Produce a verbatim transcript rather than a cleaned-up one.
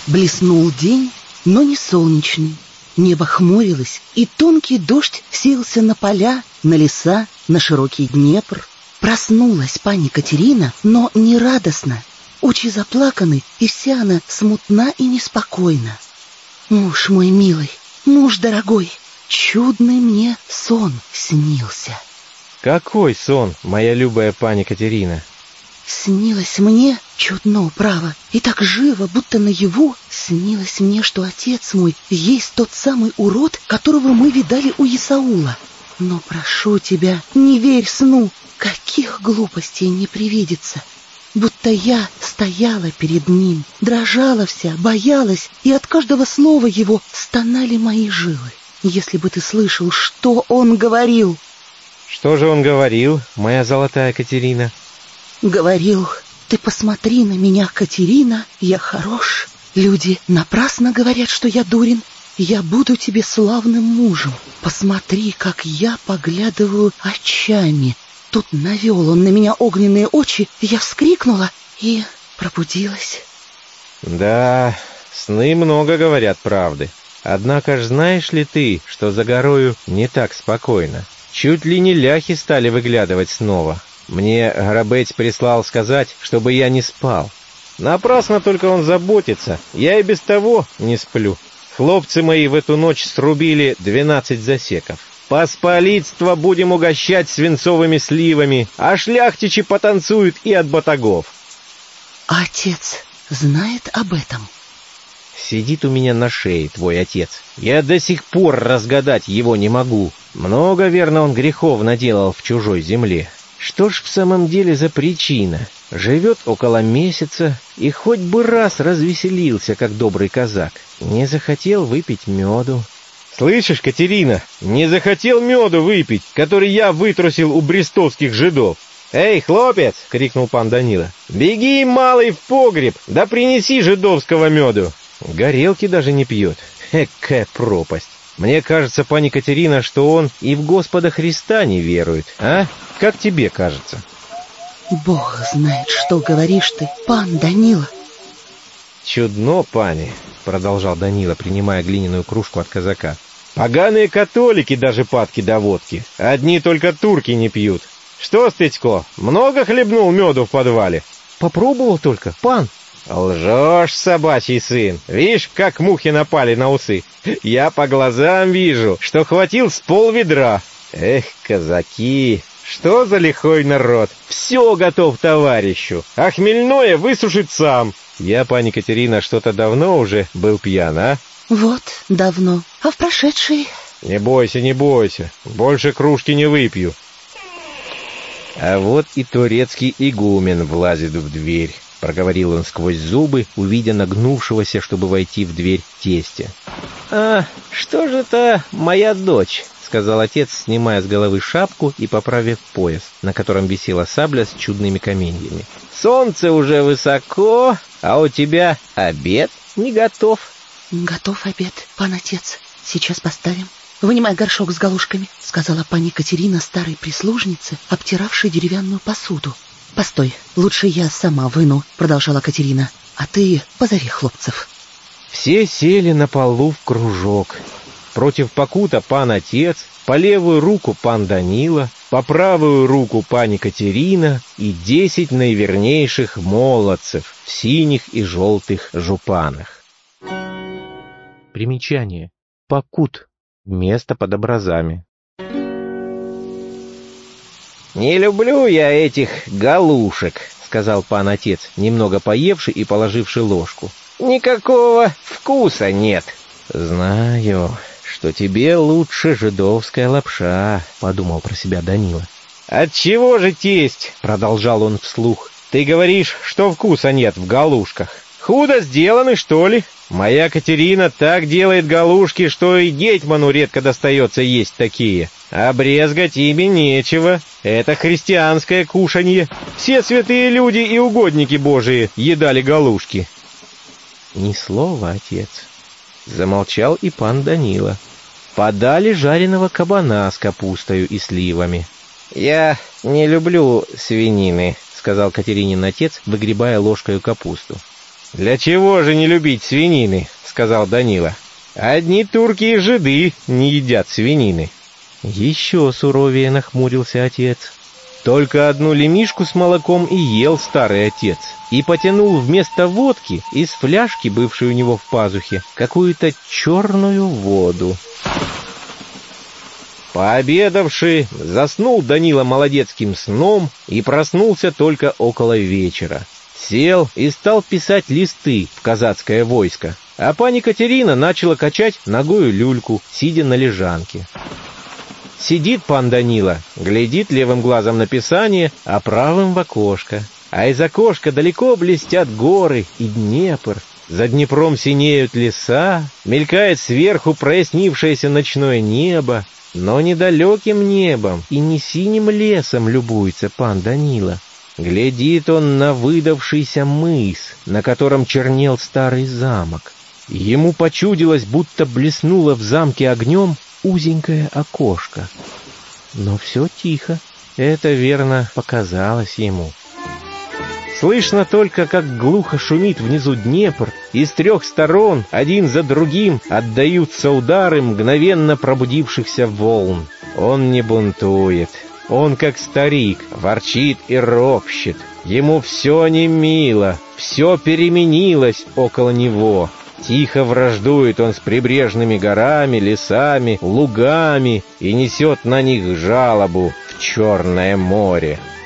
Блеснул день, но не солнечный. Небо хмурилось, и тонкий дождь сеялся на поля, на леса, на широкий Днепр. Проснулась пани Катерина, но не радостно. Очи заплаканы, и вся она смутна и неспокойна. Муж мой милый, муж дорогой, чудный мне сон снился. Какой сон, моя любая пани Катерина? Снилось мне чудно, право, и так живо, будто наяву, снилось мне, что отец мой есть тот самый урод, которого мы видали у Исаула. Но прошу тебя, не верь сну, каких глупостей не привидится. Будто я стояла перед ним, дрожала вся, боялась, и от каждого слова его стонали мои жилы. Если бы ты слышал, что он говорил. Что же он говорил, моя золотая Катерина? Говорил: ты посмотри на меня, Катерина, я хорош. Люди напрасно говорят, что я дурен. Я буду тебе славным мужем. Посмотри, как я поглядываю очами. Тут навел он на меня огненные очи, я вскрикнула и пробудилась. Да, сны много говорят правды. Однако ж знаешь ли ты, что за горою не так спокойно? Чуть ли не ляхи стали выглядывать снова. Мне Горобець прислал сказать, чтобы я не спал. Напрасно только он заботится, я и без того не сплю. Хлопцы мои в эту ночь срубили двенадцать засеков. Посполитство будем угощать свинцовыми сливами, а шляхтичи потанцуют и от батагов. А отец знает об этом? Сидит у меня на шее твой отец. Я до сих пор разгадать его не могу. Много, верно, он грехов наделал в чужой земле. Что ж в самом деле за причина? Живет около месяца и хоть бы раз развеселился, как добрый казак. Не захотел выпить меду. Слышишь, Катерина, не захотел меду выпить, который я вытрусил у брестовских жидов. «Эй, хлопец!» — крикнул пан Данила. «Беги, малый, в погреб, да принеси жидовского меду!» Горелки даже не пьет. Экая пропасть! Мне кажется, пани Катерина, что он и в Господа Христа не верует, а? Как тебе кажется? Бог знает, что говоришь ты, пан Данила. Чудно, пани, продолжал Данила, принимая глиняную кружку от казака. Поганые католики даже падки до водки. Одни только турки не пьют. Что, Стыцко, много хлебнул меду в подвале? Попробовал только, пан. Лжешь, собачий сын. Видишь, как мухи напали на усы. Я по глазам вижу, что хватил с полведра. Эх, казаки, что за лихой народ. Все готов товарищу, а хмельное высушит сам. Я, пани Катерина, что-то давно уже был пьян, а? Вот, давно. А в прошедший? Не бойся, не бойся. Больше кружки не выпью. А вот и турецкий игумен влазит в дверь. Проговорил он сквозь зубы, увидя нагнувшегося, чтобы войти в дверь, тестя. «А, что же это моя дочь?» — сказал отец, снимая с головы шапку и поправив пояс, на котором висела сабля с чудными каменьями. «Солнце уже высоко, а у тебя обед не готов». «Готов обед, пан отец. Сейчас поставим. Вынимай горшок с галушками», — сказала пани Катерина старой прислужнице, обтиравшей деревянную посуду. «Постой, лучше я сама выну», — продолжала Катерина, «а ты позови хлопцев». Все сели на полу в кружок. Против покута пан отец, по левую руку пан Данила, по правую руку пани Катерина и десять наивернейших молодцев в синих и желтых жупанах. Примечание. Покут. Место под образами. «Не люблю я этих галушек», — сказал пан отец, немного поевший и положивший ложку. «Никакого вкуса нет». «Знаю, что тебе лучше жидовская лапша», — подумал про себя Данила. «Отчего же, тесть?» — продолжал он вслух. «Ты говоришь, что вкуса нет в галушках. Худо сделаны, что ли? Моя Катерина так делает галушки, что и гетьману редко достается есть такие. А брезгать ими нечего. Это христианское кушанье. Все святые люди и угодники Божии едали галушки». «Ни слова, отец». Замолчал и пан Данила. Подали жареного кабана с капустою и сливами. «Я не люблю свинины», — сказал Катеринин отец, выгребая ложкою капусту. «Для чего же не любить свинины?» — сказал Данила. «Одни турки и жиды не едят свинины». Еще суровее нахмурился отец. Только одну лемишку с молоком и ел старый отец, и потянул вместо водки из фляжки, бывшей у него в пазухе, какую-то черную воду. Пообедавши, заснул Данила молодецким сном и проснулся только около вечера. Сел и стал писать листы в казацкое войско, а пани Катерина начала качать ногою люльку, сидя на лежанке. Сидит пан Данила, глядит левым глазом на писание, а правым в окошко. А из окошка далеко блестят горы и Днепр. За Днепром синеют леса, мелькает сверху прояснившееся ночное небо. Но недалеким небом и не синим лесом любуется пан Данила. Глядит он на выдавшийся мыс, на котором чернел старый замок. Ему почудилось, будто блеснуло в замке огнем узенькое окошко. Но все тихо. Это, верно, показалось ему. Слышно только, как глухо шумит внизу Днепр, и с трех сторон, один за другим, отдаются удары мгновенно пробудившихся волн. Он не бунтует. Он, как старик, ворчит и ропщет. Ему все не мило, все переменилось около него. Тихо враждует он с прибрежными горами, лесами, лугами и несет на них жалобу в Черное море.